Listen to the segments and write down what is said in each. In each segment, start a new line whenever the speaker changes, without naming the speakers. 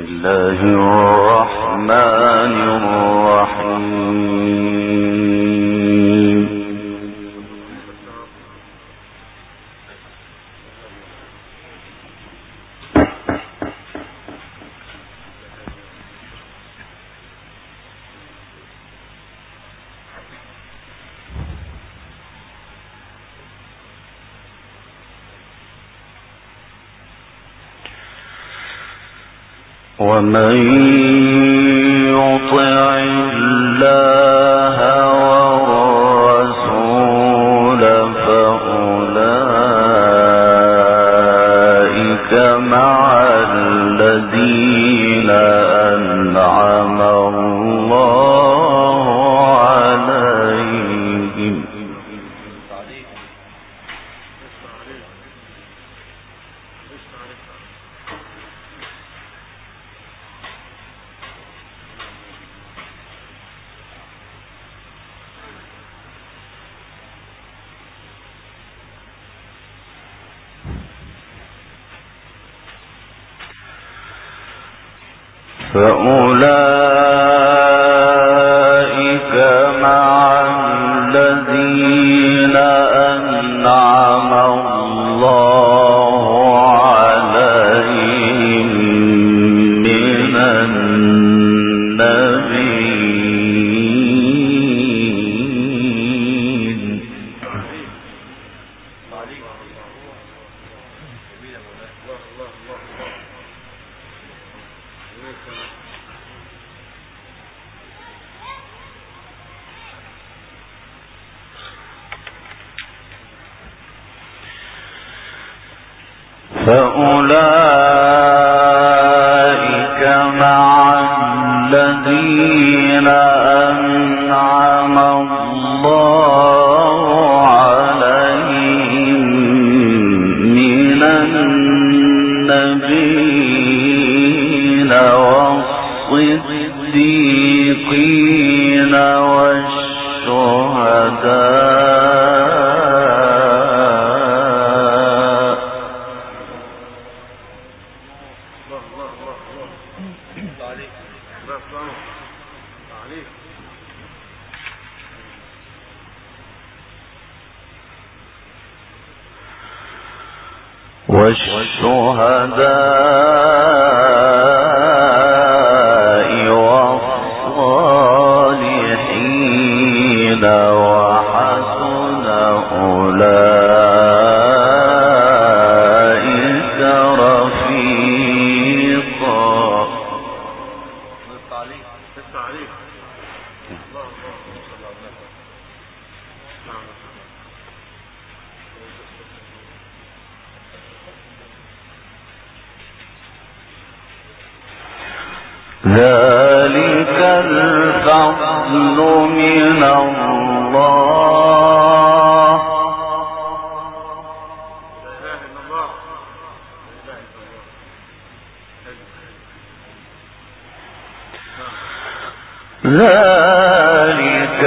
الله الرحمن الرحيم. ومن يطع الله والرسول فأولئك مع الذين أنعم الله عليهم فأولئك مع الذين أنعم الله عليهم من النبيين. فأولئك مع الذين أنعم الله عليهم من النبيين والصديقين والشهداء والصالحين وحسن أولئك رفيقا. ذلك الفضل من الله ذلك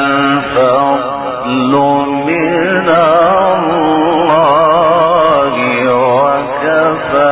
الفضل من الله وكفى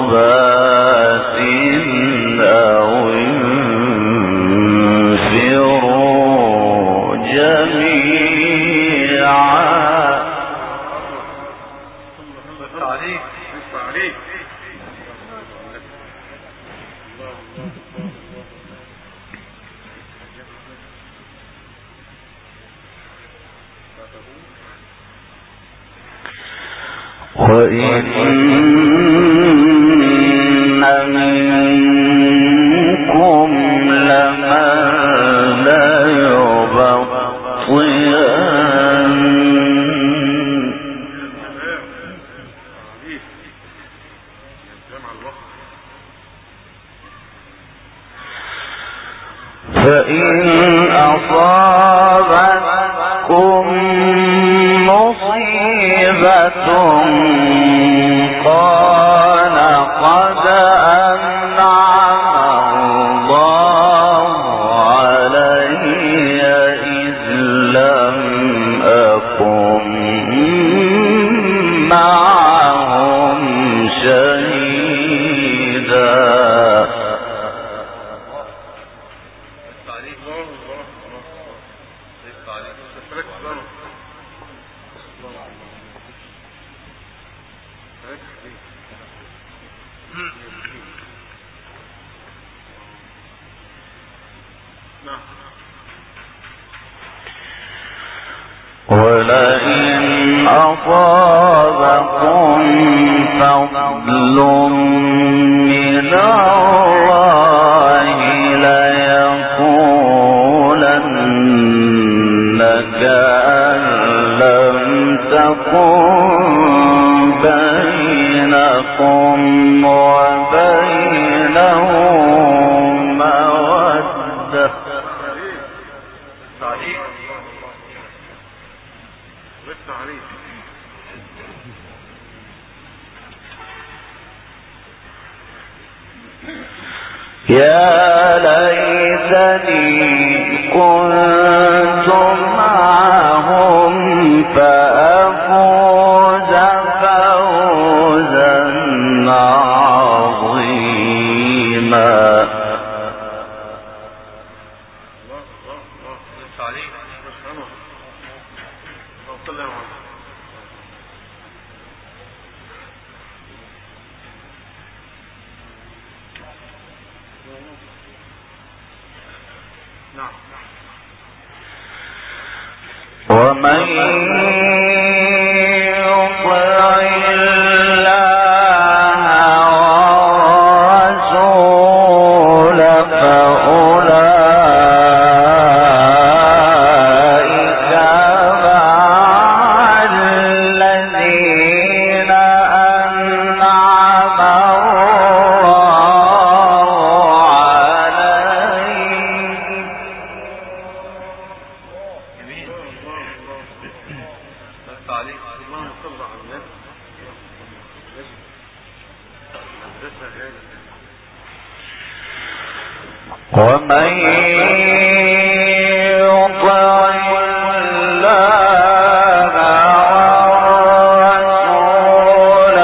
فانفروا جميعا. وإن منكم لمن ليبطئن فإن أصابتكم مصيبة قال قد أنعم الله علي إذ لم أكن معهم شهيدا. ولئن أصابكم فضل من الله ليقولن كأن لم تكن بينكم وبينه مودة. يا ليتني كنت معهم فأفوز فوزا عظيما. ومن يطع الله والرسول فأولئك مع الذين أنعم ومن يطع الله والرسول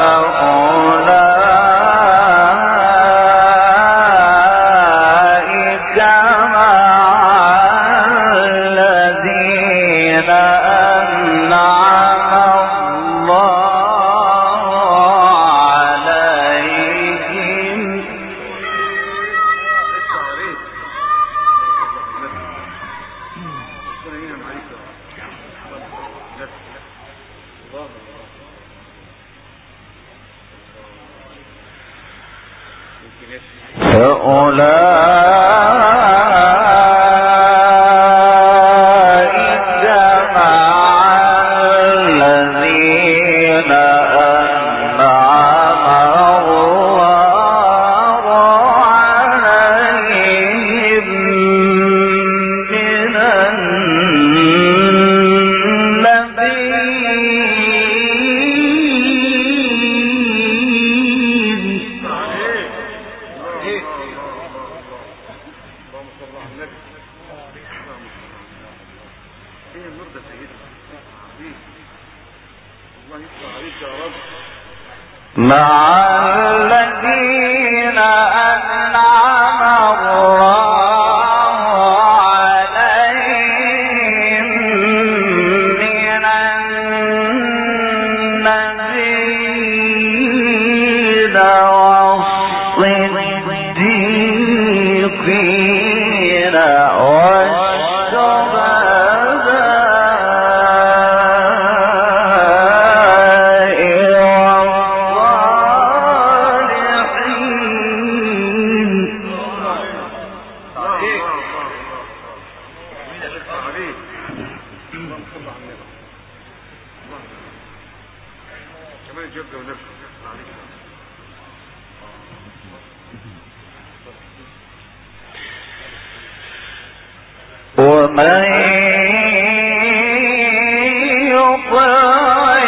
فأولئك مع الذين أنعم الله عليهم فأولئك مع الذين أنعم الله عليهم من مع الذين أنعم الله عليهم ومن يطع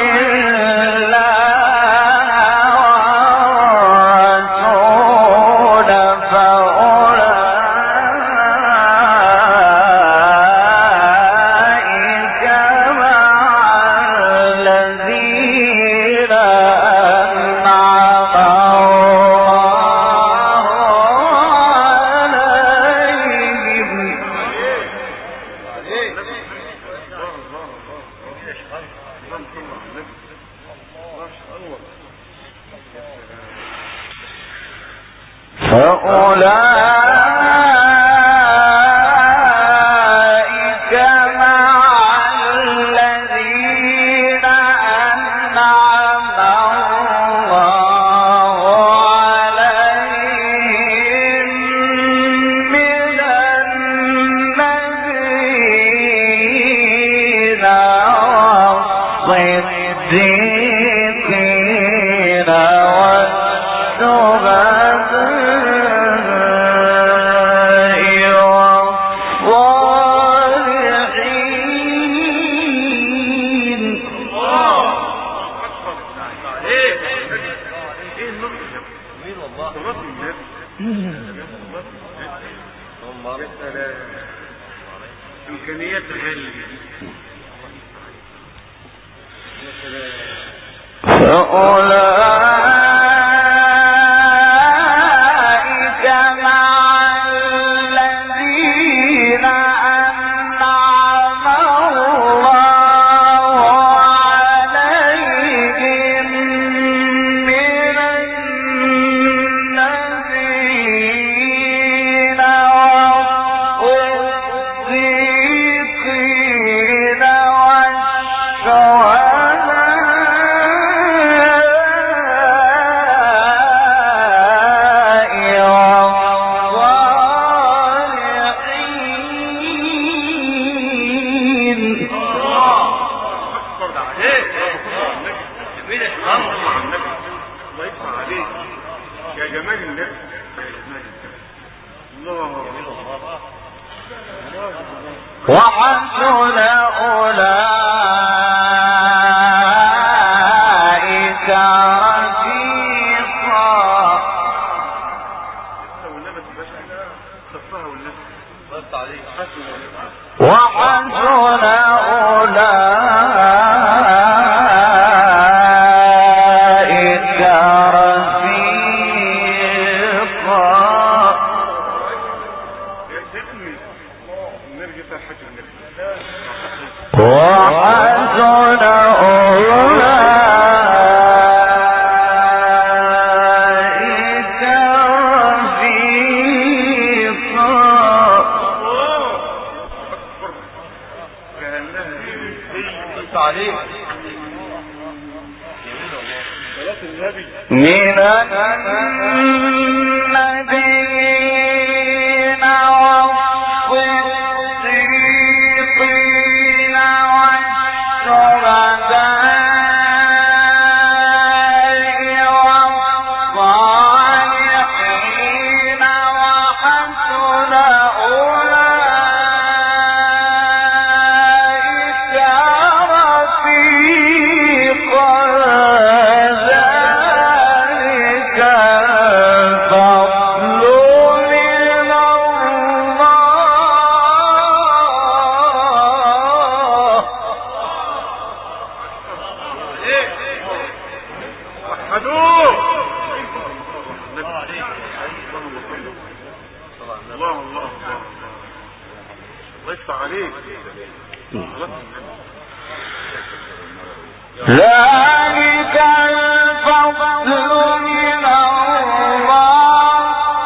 وحسن أولئك رفيقا. وحسن أولئك رفيقا. وحسن أولئك رفيقا. من النبيين والصديقين والشهداء والصالحين وحسن أولئك رفيقا. ذلك الفضل من الله.
وحدوه الله الله يفتح عليك.
ذلك الفضل من الله.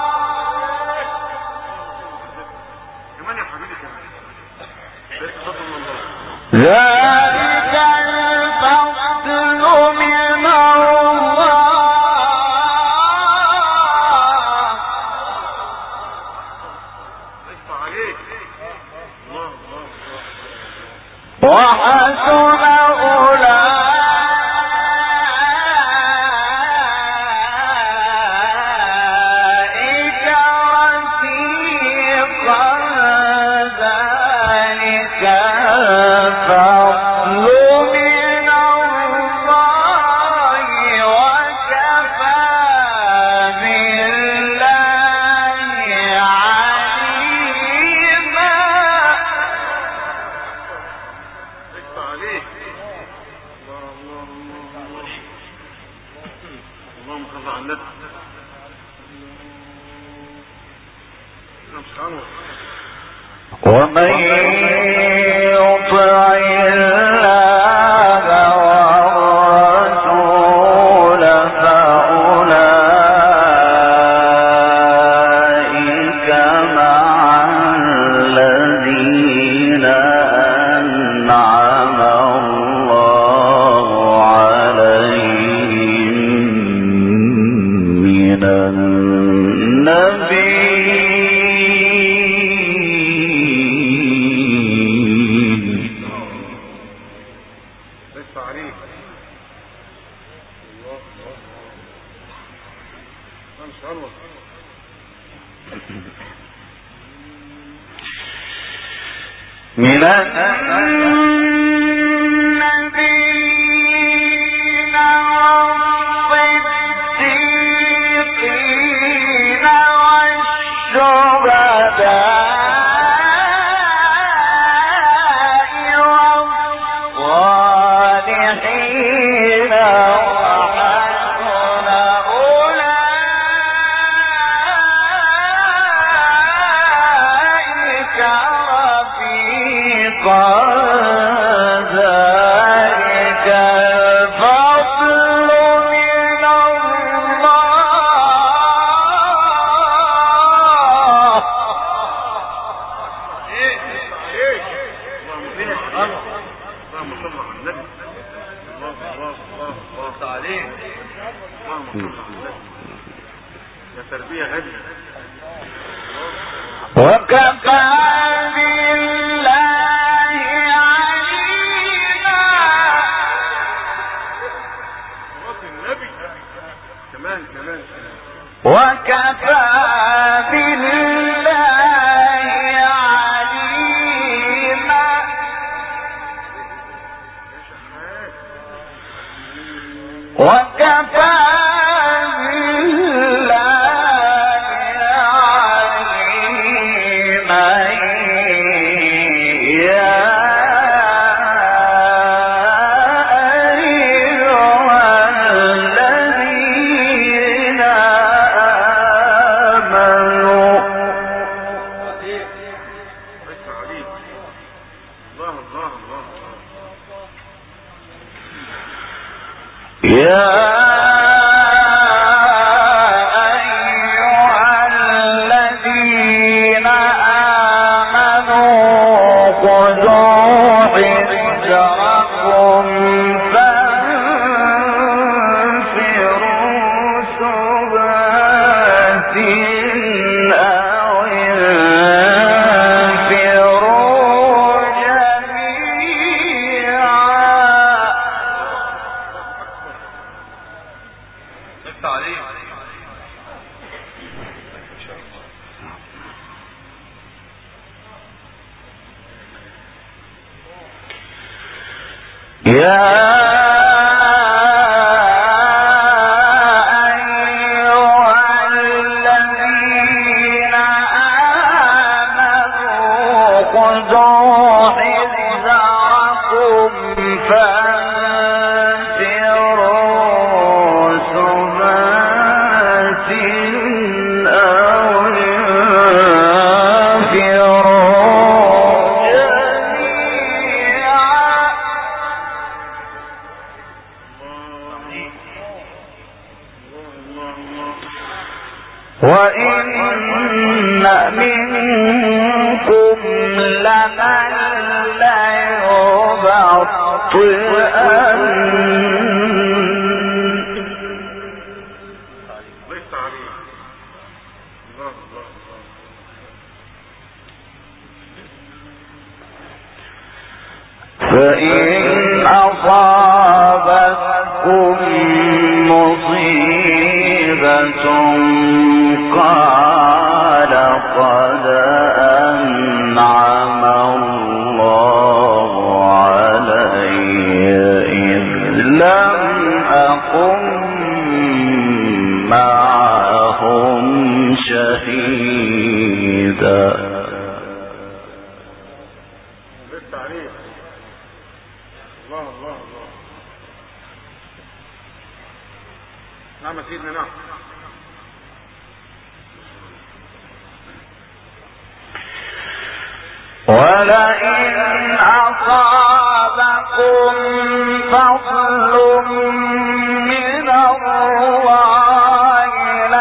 كمان يا حبيبي كمان. ذلك الفضل من الله.
ذلك الفضل من الله.
يفتح عليك. الله الله
وحسن أولئك رفيقا ذلك الفضل من الله وكفى بالله عليما.
عليك اللهم صل على النبي.
ومن يطع الله والرسول فأولئك مع الذين أنعم الله عليهم من النبيين والصديقين والشهداء والصالحين وحسن أولئك رفيقا ذلك الفضل من الله.
اللهم صل على النبي. الله عليك. اللهم صل على النبي. يا تربية هدي.
وكفى بالله عليما.
صلاة النبي كمان
وكفى بالله عليما. وكفى وإن منكم لمن ليبطئن فإن أصابتكم مصيبة قال قد أنعم الله علي إذ لم أكن معهم شهيدا.
نعم سيدنا نعم.
ولئن أصابكم فضل من الله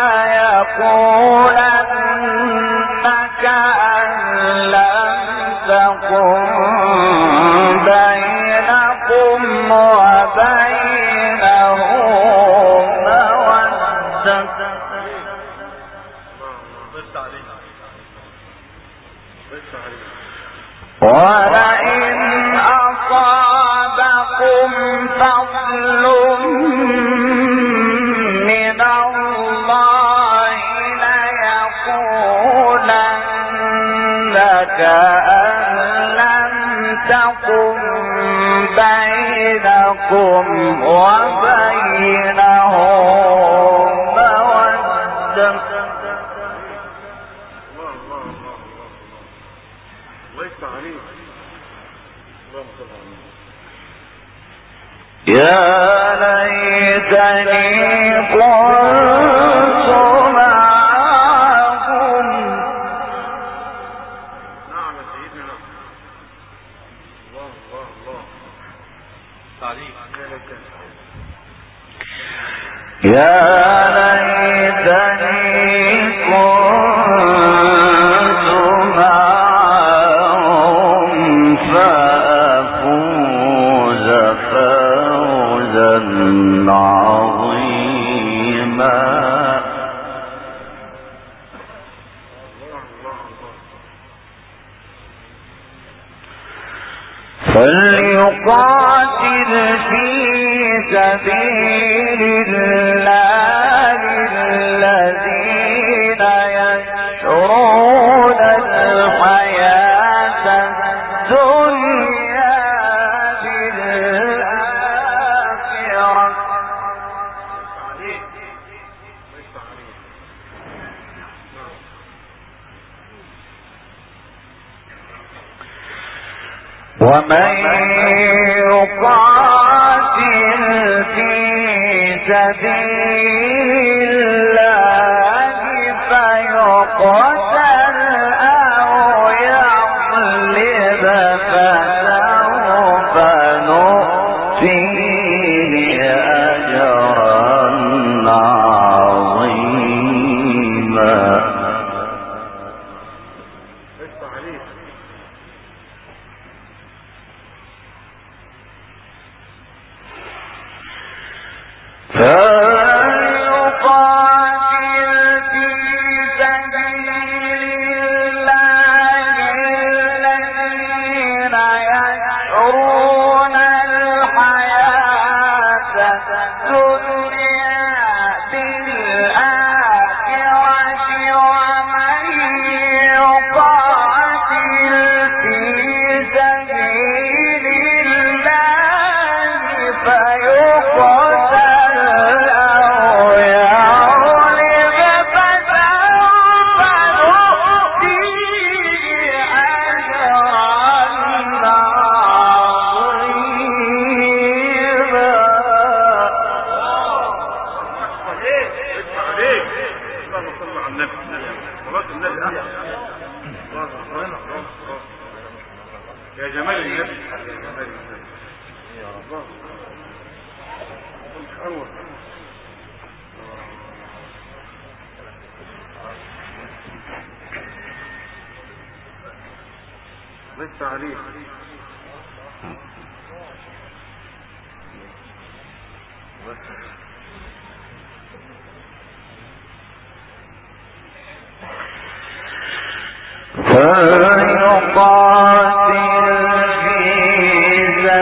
ليقولن كأن لم تكن بينكم وبينه ولئن أصابكم فضل من الله ليقولن كأن لم تكن بينكم وبينه مودة. يا ليتني كنت معهم.
نعم يا سيدنا. الله الله الله. تعليق.
يا ليتني كنت معهم فأفوز فوزا عظيما. فليقاتل في سبيل الله الذين يشرون الحياة الدنيا بالآخرة. ومن يقاتل في سبيل الله فيقتل أو يغلب فسوف نؤتيه أجرا عظيما. فليقاتل في سبيل الله الذين يشرون الحياة الدنيا بالآخرة. ومن يقاتل في سبيل الله فيقتل أو يغلب فسوف نؤتيه أجرا عظيما.
اللهم صل على النبي. صلاة النبي أحسن. يا جمال النبي. يا جمال النبي. يا الله. أنور. ليس عليك. فليقاتل في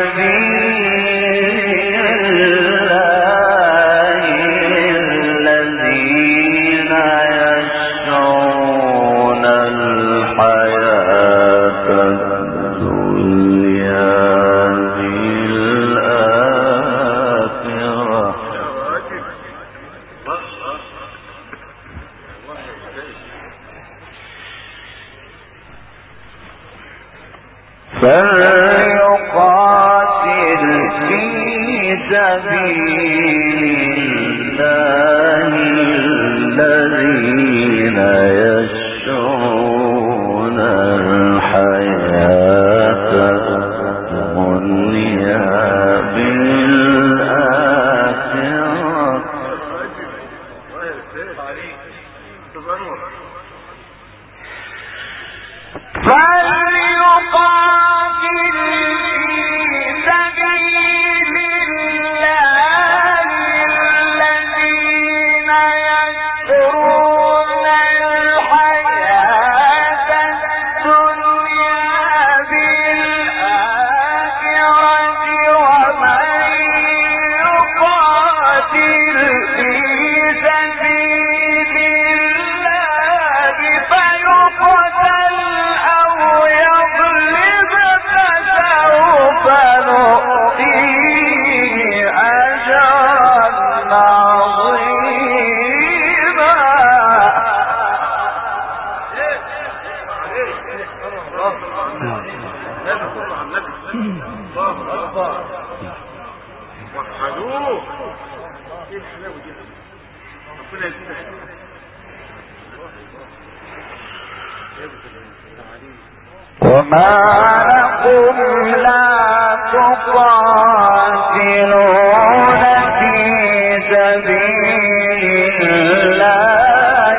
فليقاتل في سبيل الله الذين يشرون الحياة الدنيا بالآخرة وما لكم لا تقاتلون في سبيل الله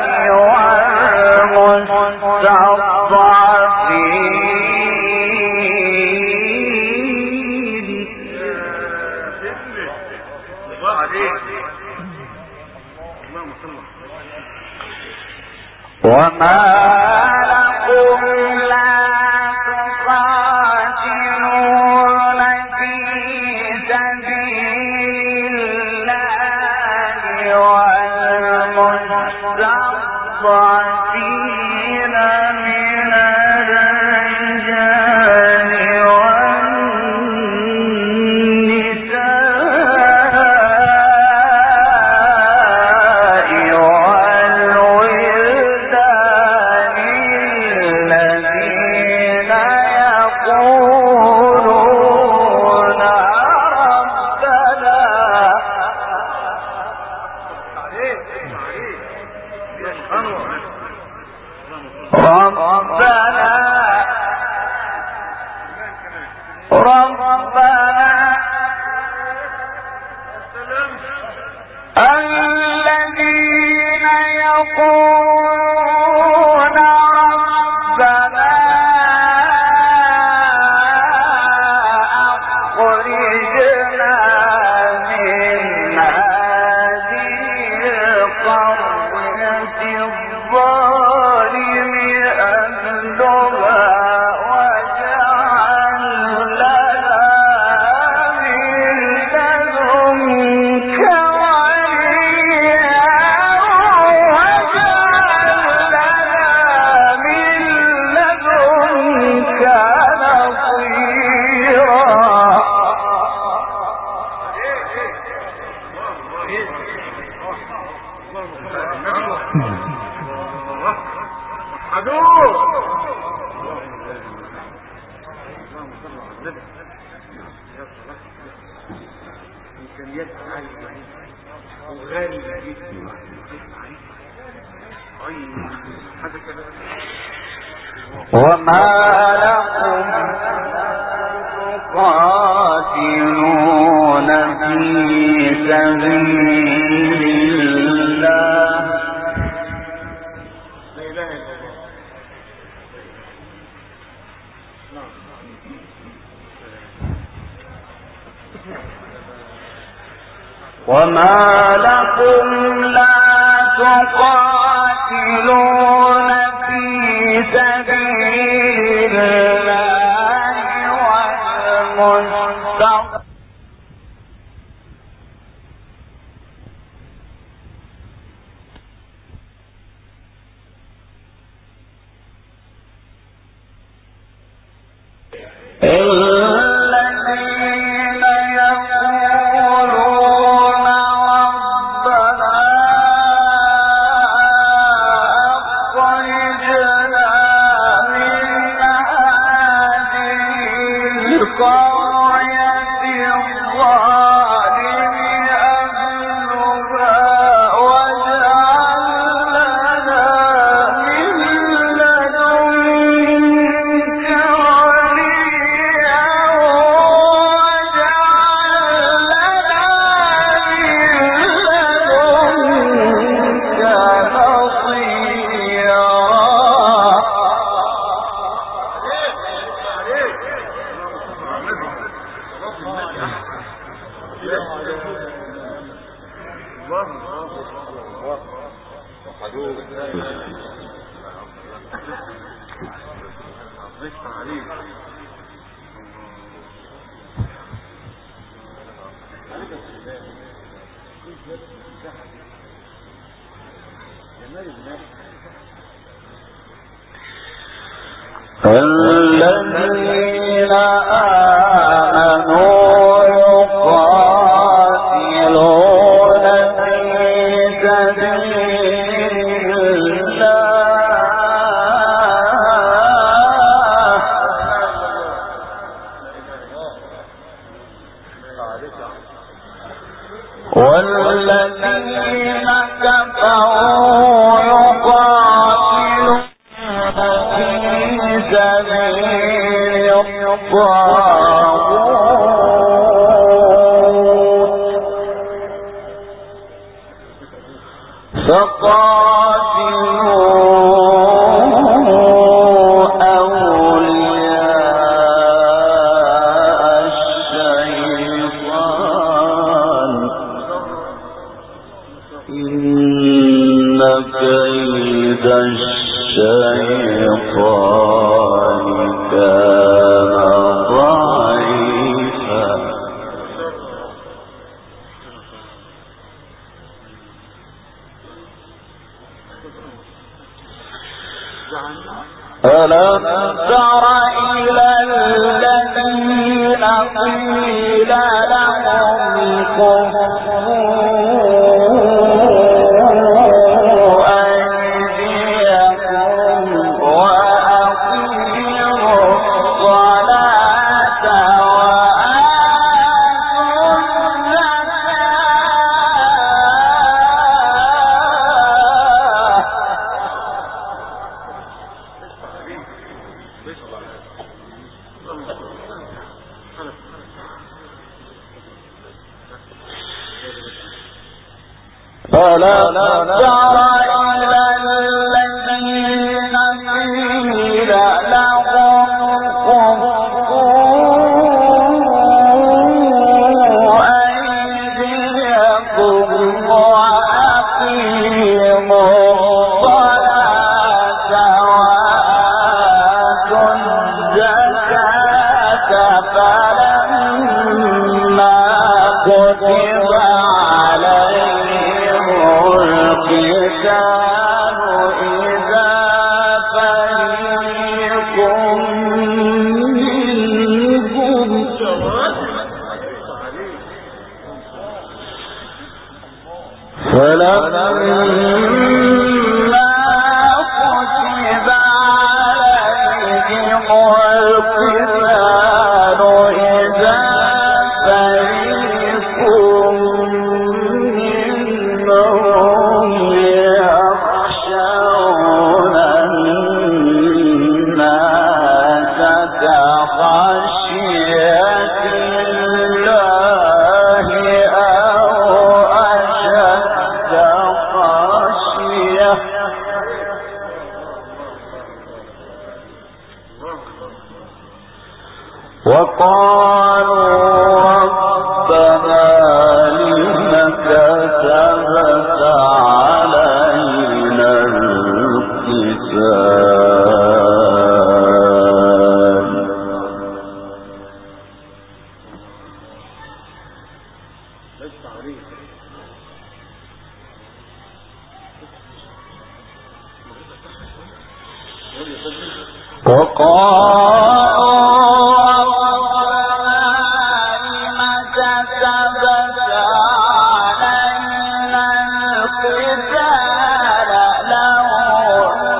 والمستضعفين وما لكم لا تقاتلون في سبيل الله والمستضعفين من الرجال والنساء والولدان الذين يقولون ربنا الذين يقولون ربنا أخرجنا من هذه القرية الظالم أهلها واجعل لنا من لدنك وليا واجعل لنا من لدنك وما لكم تقاتلون في سبيل الله وما لكم لا تقاتلون في سبيل الله والمستضعفين الذين يقولون ربنا أخرجنا من هذه الذين آمنوا يقاتلون في سبيل الله والذين كفروا يقاتلون في سبيل الطاغوت فقاتلوا أولياء الشيطان إن كيد الشيطان كان ضعيفا ألم تر إلى الذين قيل لهم كفوا أيديكم وأقيموا الصلاة ألم تر إلى الذين قيل لهم كفوا أيديكم وأقيموا الصلاة وآتوا الزكاة فلما كتب عليهم القتال إذا فريق منهم فلما كتب عليهم القتال إذا فريق منهم يخشون الناس كخشية الله أو أشد خشية وقالوا ربنا لم كتبت علينا القتال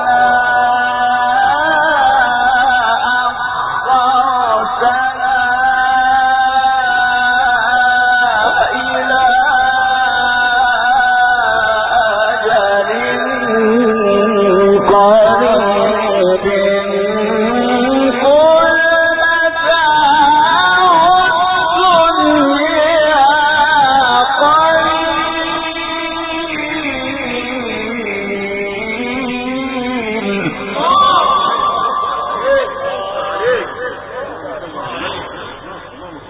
وقالوا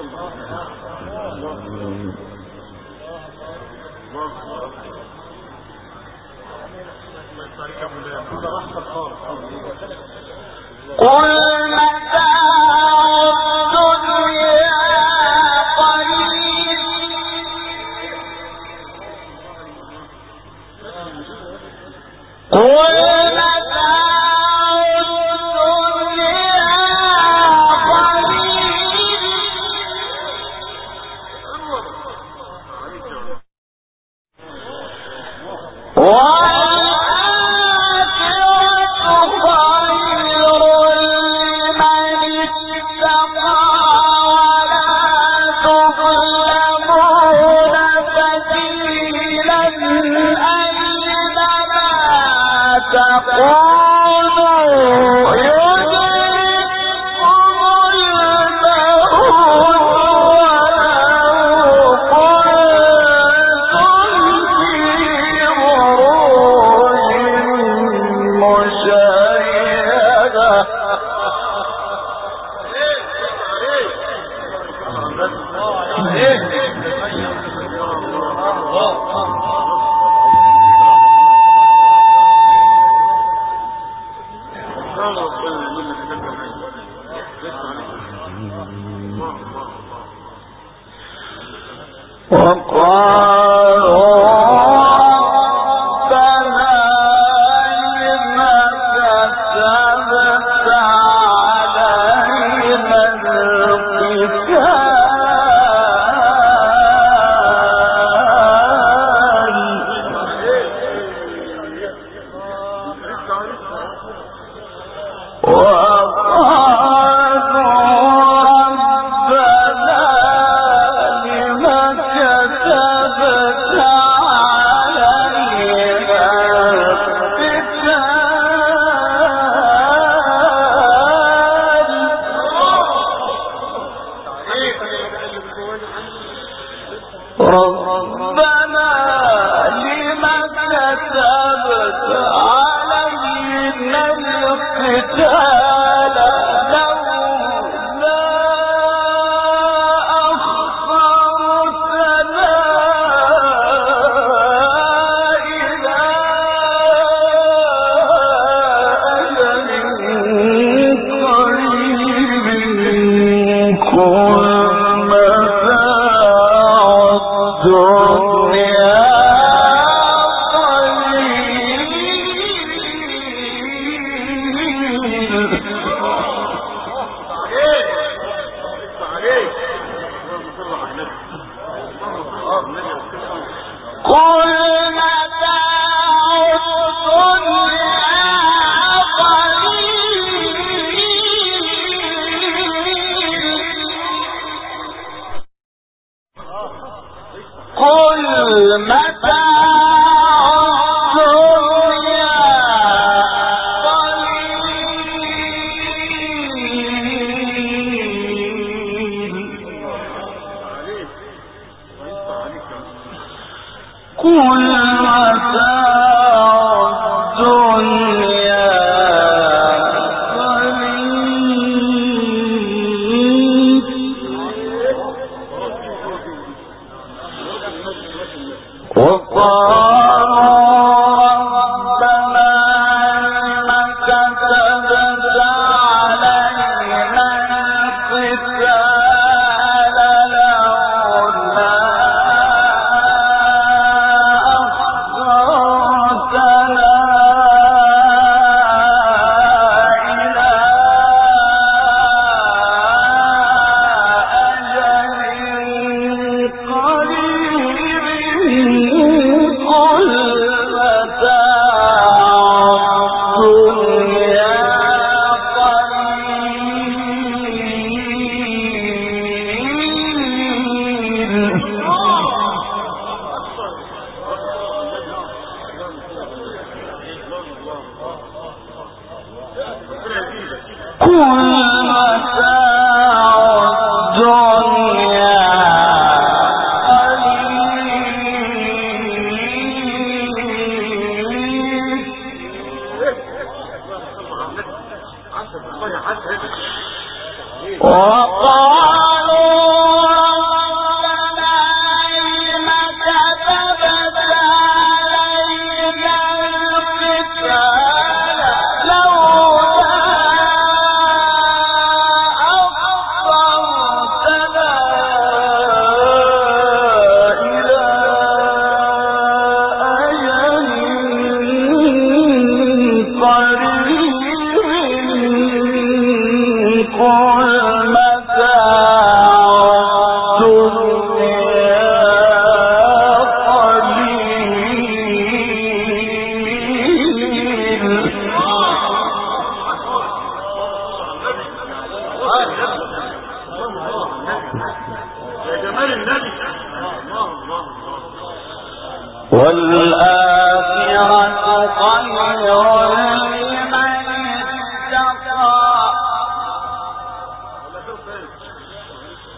وقالوا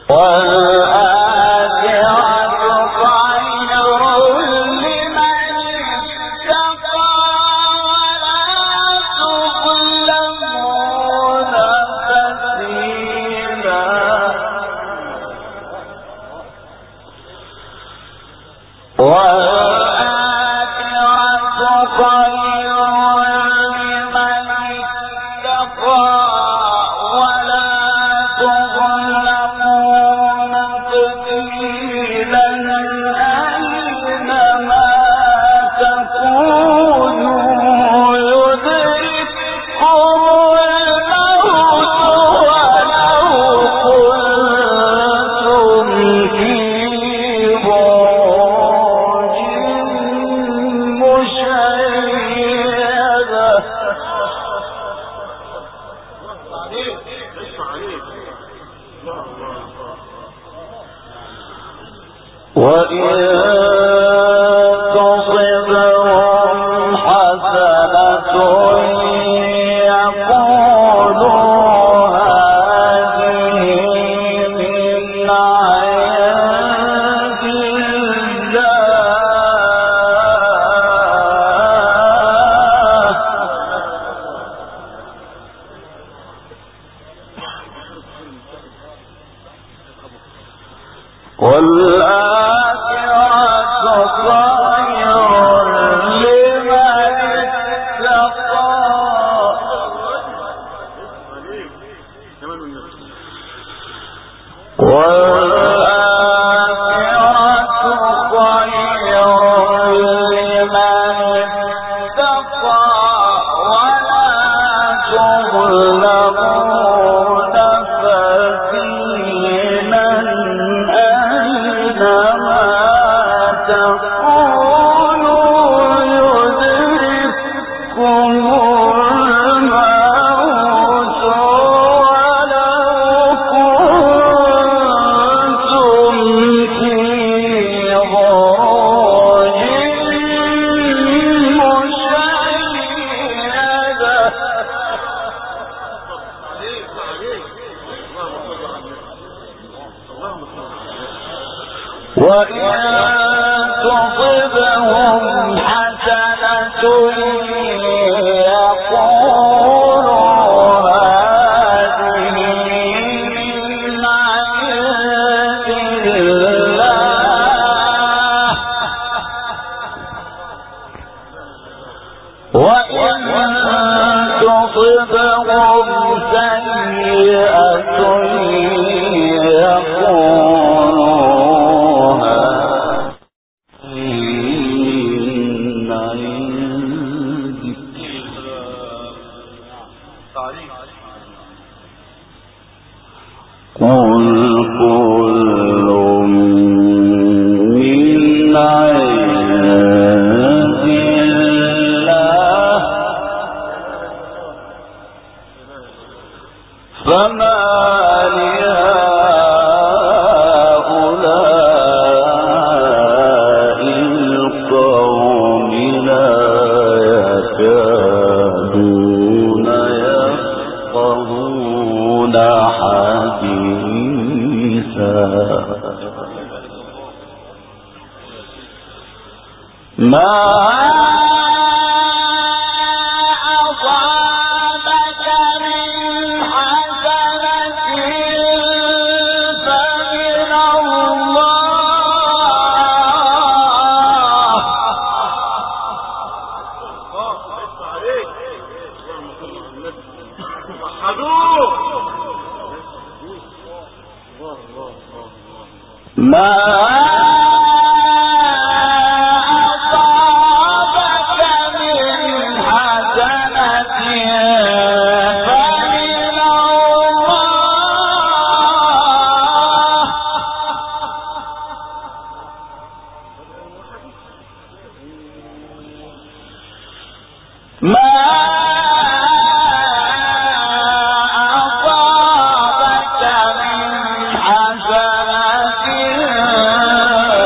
أصابك من حسنة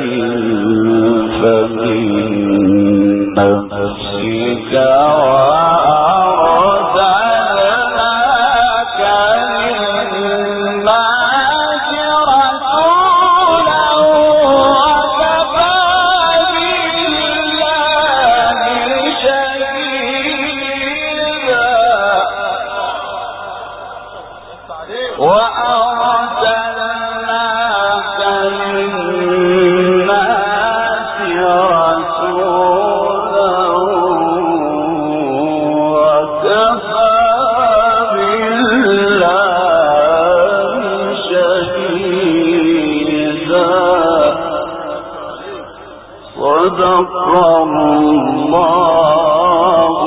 فمن نفسك وأرسلناك للناس رسولا وكفى بالله شهيدا وأرسلناك للناس رسولا وكفى بالله شهيدا صدق الله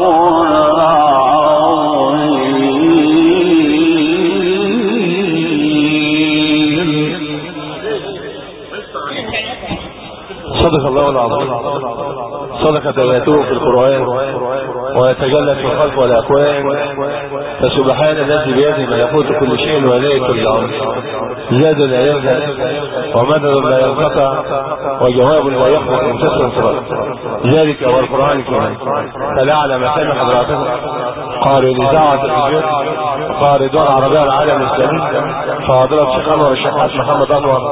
صدق الله العظيم. صدق دواته في القرآن ويتجلى في الخلق والأكوان. فسبحان الذي بيده ملكوت كل شيء وإليه كل أمر. زاد لا يزهد ومدد لا ينقطع وجواب لا يخلق من كسر صراط. ذلك هو القرآن الكريم. فلا على مكان حضراتكم قارئ إذاعة الرجال وقارئ دون عربية العالم الإسلامي فاضل الشيخ أنور الشيخ محمد أنور